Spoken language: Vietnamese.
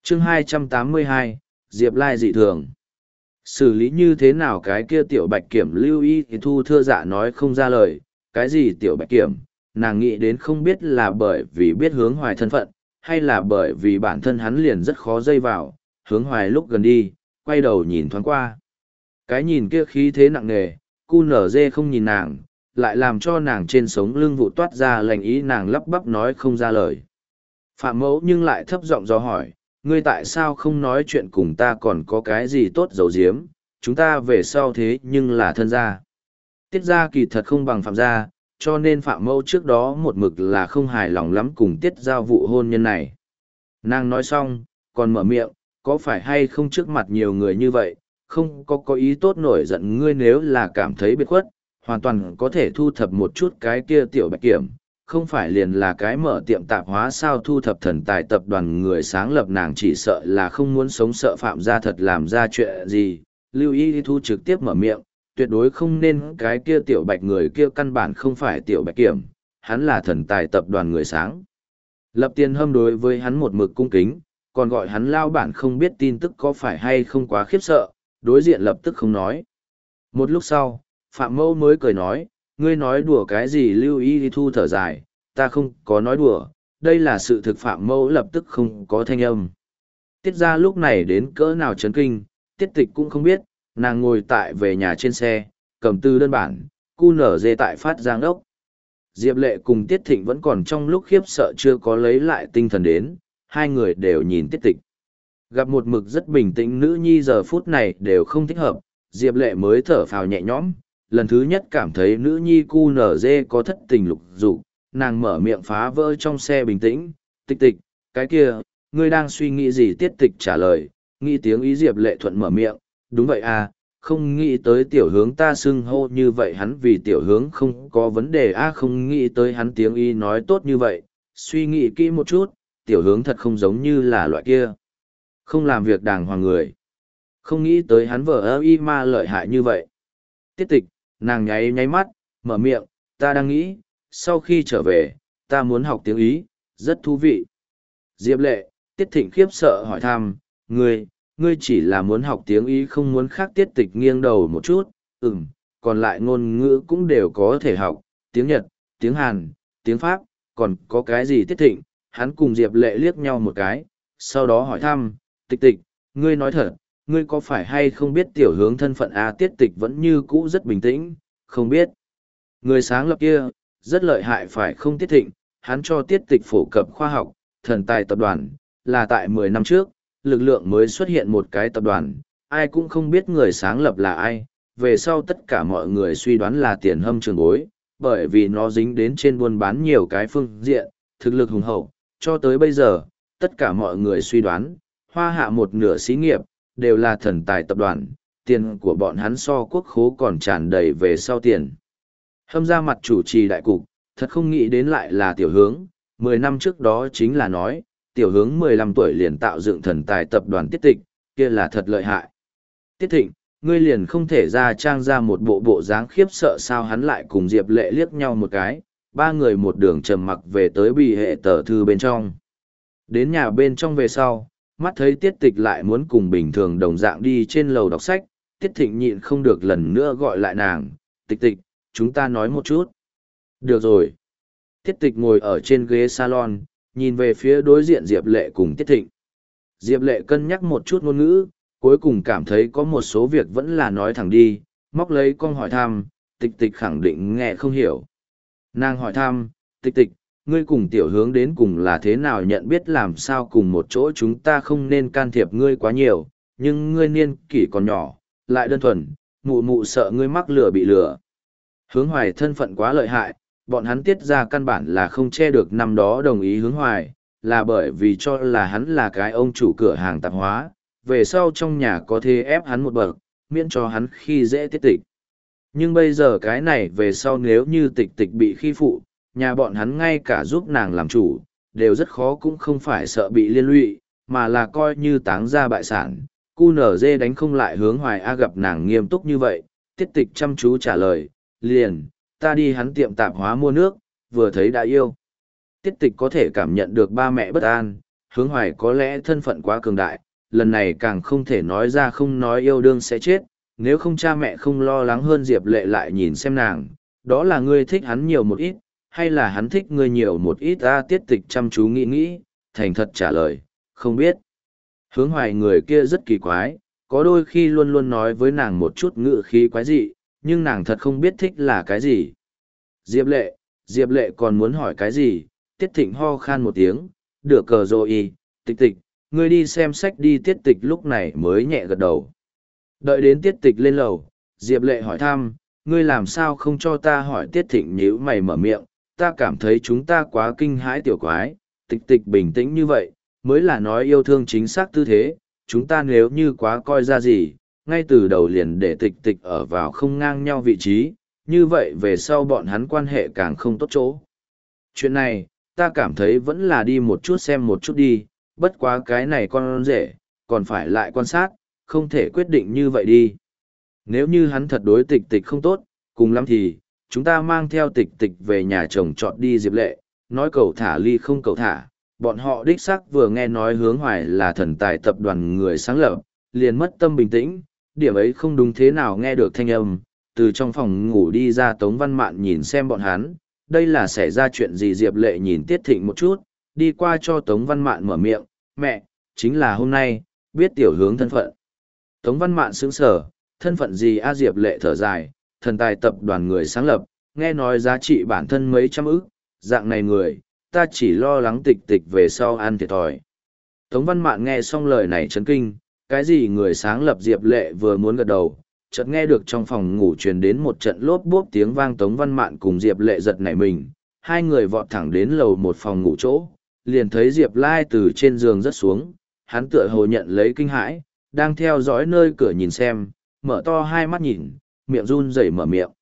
chương 282, Diệp Lai dị thường. Xử lý như thế nào cái kia tiểu bạch kiểm lưu ý thì thu thưa dạ nói không ra lời, cái gì tiểu bạch kiểm, nàng nghĩ đến không biết là bởi vì biết hướng hoài thân phận, hay là bởi vì bản thân hắn liền rất khó dây vào, hướng hoài lúc gần đi, quay đầu nhìn thoáng qua. Cái nhìn kia khí thế nặng nề, cu nở dê không nhìn nàng, lại làm cho nàng trên sống lưng vụ toát ra lành ý nàng lắp bắp nói không ra lời. Phạm mẫu nhưng lại thấp giọng do hỏi, ngươi tại sao không nói chuyện cùng ta còn có cái gì tốt giấu giếm, chúng ta về sau thế nhưng là thân gia. Tiết gia kỳ thật không bằng phạm gia, cho nên phạm mẫu trước đó một mực là không hài lòng lắm cùng tiết giao vụ hôn nhân này. Nàng nói xong, còn mở miệng, có phải hay không trước mặt nhiều người như vậy, không có ý tốt nổi giận ngươi nếu là cảm thấy biệt khuất, hoàn toàn có thể thu thập một chút cái kia tiểu bạch kiểm, không phải liền là cái mở tiệm tạp hóa sao thu thập thần tài tập đoàn người sáng lập nàng chỉ sợ là không muốn sống sợ phạm gia thật làm ra chuyện gì. Lưu Y Thu trực tiếp mở miệng, tuyệt đối không nên cái kia tiểu bạch người kia căn bản không phải tiểu bạch kiểm, hắn là thần tài tập đoàn người sáng. Lập Tiền Hâm đối với hắn một mực cung kính, còn gọi hắn lao bản không biết tin tức có phải hay không quá khiếp sợ, đối diện lập tức không nói. Một lúc sau, Phạm Mẫu mới cười nói, ngươi nói đùa cái gì Lưu Y Thu thở dài, ta không có nói đùa, đây là sự thực. Phạm Mẫu lập tức không có thanh âm. Tiết ra lúc này đến cỡ nào chấn kinh, Tiết Tịch cũng không biết, nàng ngồi tại về nhà trên xe, cầm tư đơn bản, cu nở dê tại phát giang ốc. Diệp Lệ cùng Tiết Thịnh vẫn còn trong lúc khiếp sợ chưa có lấy lại tinh thần đến, hai người đều nhìn Tiết Tịch. Gặp một mực rất bình tĩnh nữ nhi giờ phút này đều không thích hợp, Diệp Lệ mới thở phào nhẹ nhõm, lần thứ nhất cảm thấy nữ nhi cu nở dê có thất tình lục dục, nàng mở miệng phá vỡ trong xe bình tĩnh, Tịch Tịch, cái kia, ngươi đang suy nghĩ gì? Tiết Tịch trả lời, nghĩ tiếng ý. Diệp Lệ thuận mở miệng, đúng vậy à, không nghĩ tới tiểu hướng ta xưng hô như vậy hắn vì tiểu hướng không có vấn đề à, không nghĩ tới hắn tiếng ý nói tốt như vậy, suy nghĩ kỹ một chút, tiểu hướng thật không giống như là loại kia, không làm việc đàng hoàng người, không nghĩ tới hắn vợ ơ y ma lợi hại như vậy. Tiết Tịch, nàng nháy nháy mắt, mở miệng, ta đang nghĩ, sau khi trở về, ta muốn học tiếng Ý, rất thú vị. Diệp Lệ, Tiết Thịnh khiếp sợ hỏi thăm, ngươi chỉ là muốn học tiếng Ý không muốn khác? Tiết Tịch nghiêng đầu một chút, còn lại ngôn ngữ cũng đều có thể học, tiếng Nhật, tiếng Hàn, tiếng Pháp, còn có cái gì? Tiết Thịnh, hắn cùng Diệp Lệ liếc nhau một cái, sau đó hỏi thăm, Tịch Tịch, ngươi nói thật, ngươi có phải hay không biết tiểu hướng thân phận à? Tiết Tịch vẫn như cũ rất bình tĩnh, không biết. Người sáng lập kia, rất lợi hại phải không? Tiết Thịnh, hắn cho Tiết Tịch phổ cập khoa học, thần tài tập đoàn, là tại 10 năm trước, lực lượng mới xuất hiện một cái tập đoàn, ai cũng không biết người sáng lập là ai, về sau tất cả mọi người suy đoán là Tiền Hâm trường bối, bởi vì nó dính đến trên buôn bán nhiều cái phương diện, thực lực hùng hậu, cho tới bây giờ, tất cả mọi người suy đoán, Hoa Hạ một nửa xí nghiệp, đều là thần tài tập đoàn, tiền của bọn hắn so quốc khố còn tràn đầy về sau tiền. Hâm ra mặt chủ trì đại cục, thật không nghĩ đến lại là tiểu hướng, 10 năm trước đó chính là nói, tiểu hướng 15 tuổi liền tạo dựng thần tài tập đoàn Tiết Tịch, kia là thật lợi hại. Tiết Thịnh, ngươi liền không thể ra trang ra một bộ dáng khiếp sợ sao? Hắn lại cùng Diệp Lệ liếc nhau một cái, ba người một đường trầm mặc về tới bì hệ tờ thư bên trong. Đến nhà bên trong về sau, mắt thấy Tiết Tịch lại muốn cùng bình thường đồng dạng đi trên lầu đọc sách, Tiết Thịnh nhịn không được lần nữa gọi lại nàng, Tịch Tịch, chúng ta nói một chút. Được rồi. Tiết Tịch ngồi ở trên ghế salon, nhìn về phía đối diện Diệp Lệ cùng Tiết Thịnh. Diệp Lệ cân nhắc một chút ngôn ngữ, cuối cùng cảm thấy có một số việc vẫn là nói thẳng đi, móc lấy con hỏi thăm, Tịch Tịch khẳng định nghe không hiểu. Nàng hỏi thăm, Tịch Tịch, ngươi cùng tiểu hướng đến cùng là thế nào nhận biết làm sao cùng một chỗ? Chúng ta không nên can thiệp ngươi quá nhiều, nhưng ngươi niên kỷ còn nhỏ, lại đơn thuần, mụ mụ sợ ngươi mắc lừa bị lừa. Hướng Hoài thân phận quá lợi hại, bọn hắn Tiết ra căn bản là không che được năm đó đồng ý Hướng Hoài, là bởi vì cho là hắn là cái ông chủ cửa hàng tạp hóa, về sau trong nhà có thể ép hắn một bậc, miễn cho hắn khi dễ Tiết Tịch. Nhưng bây giờ cái này về sau nếu như Tịch Tịch bị khi phụ, nhà bọn hắn ngay cả giúp nàng làm chủ, đều rất khó, cũng không phải sợ bị liên lụy, mà là coi như táng ra bại sản. Cu nở dê đánh không lại Hướng Hoài a. Gặp nàng nghiêm túc như vậy, Tiết Tịch chăm chú trả lời, liền, ta đi hắn tiệm tạp hóa mua nước, vừa thấy đã yêu. Tiết Tịch có thể cảm nhận được ba mẹ bất an, Hướng Hoài có lẽ thân phận quá cường đại, lần này càng không thể nói ra không nói yêu đương sẽ chết, nếu không cha mẹ không lo lắng hơn Diệp Lệ lại nhìn xem nàng, đó là ngươi thích hắn nhiều một ít, hay là hắn thích ngươi nhiều một ít. Tiết Tịch chăm chú nghĩ, thành thật trả lời, không biết. Hướng Hoài người kia rất kỳ quái, có đôi khi luôn luôn nói với nàng một chút ngữ khí quái dị, nhưng nàng thật không biết thích là cái gì. Diệp Lệ còn muốn hỏi cái gì, Tiết Thịnh ho khan một tiếng, được cờ rồi. Tịch, ngươi đi xem sách đi. Tiết Tịch lúc này mới nhẹ gật đầu. Đợi đến Tiết Tịch lên lầu, Diệp Lệ hỏi thăm, ngươi làm sao không cho ta hỏi. Tiết Thịnh nhíu mày mở miệng, ta cảm thấy chúng ta quá kinh hãi tiểu quái. Tịch bình tĩnh như vậy, mới là nói yêu thương chính xác tư thế, chúng ta nếu như quá coi ra gì, ngay từ đầu liền để Tịch ở vào không ngang nhau vị trí, như vậy về sau bọn hắn quan hệ càng không tốt chỗ. Chuyện này, ta cảm thấy vẫn là đi một chút xem một chút đi, bất quá cái này con rể, còn phải lại quan sát, không thể quyết định như vậy đi. Nếu như hắn thật đối Tịch không tốt, cùng lắm thì, chúng ta mang theo Tịch về nhà chồng chọn đi. Diệp Lệ, nói cầu thả ly không cầu thả, bọn họ đích xác vừa nghe nói Hướng Hoài là thần tài tập đoàn người sáng lập, liền mất tâm bình tĩnh, điểm ấy không đúng thế nào nghe được thanh âm, từ trong phòng ngủ đi ra Tống Văn Mạn nhìn xem bọn hắn, đây là xảy ra chuyện gì. Diệp Lệ nhìn Tiết Thịnh một chút, đi qua cho Tống Văn Mạn mở miệng, mẹ, chính là hôm nay, biết tiểu hướng thân phận. Tống Văn Mạn sững sờ, thân phận gì? Diệp Lệ thở dài, thần tài tập đoàn người sáng lập, nghe nói giá trị bản thân mấy trăm ức, dạng này người, ta chỉ lo lắng Tịch về sau ăn thiệt thòi. Tống Văn Mạn nghe xong lời này chấn kinh, cái gì người sáng lập? Diệp Lệ vừa muốn gật đầu, chợt nghe được trong phòng ngủ truyền đến một trận lốp bốp tiếng vang. Tống Văn Mạn cùng Diệp Lệ giật nảy mình, hai người vọt thẳng đến lầu một phòng ngủ chỗ, liền thấy Diệp Lai từ trên giường rớt xuống, hắn tựa hồ nhận lấy kinh hãi, đang theo dõi nơi cửa nhìn xem, mở to hai mắt nhìn, miệng run rẩy mở miệng.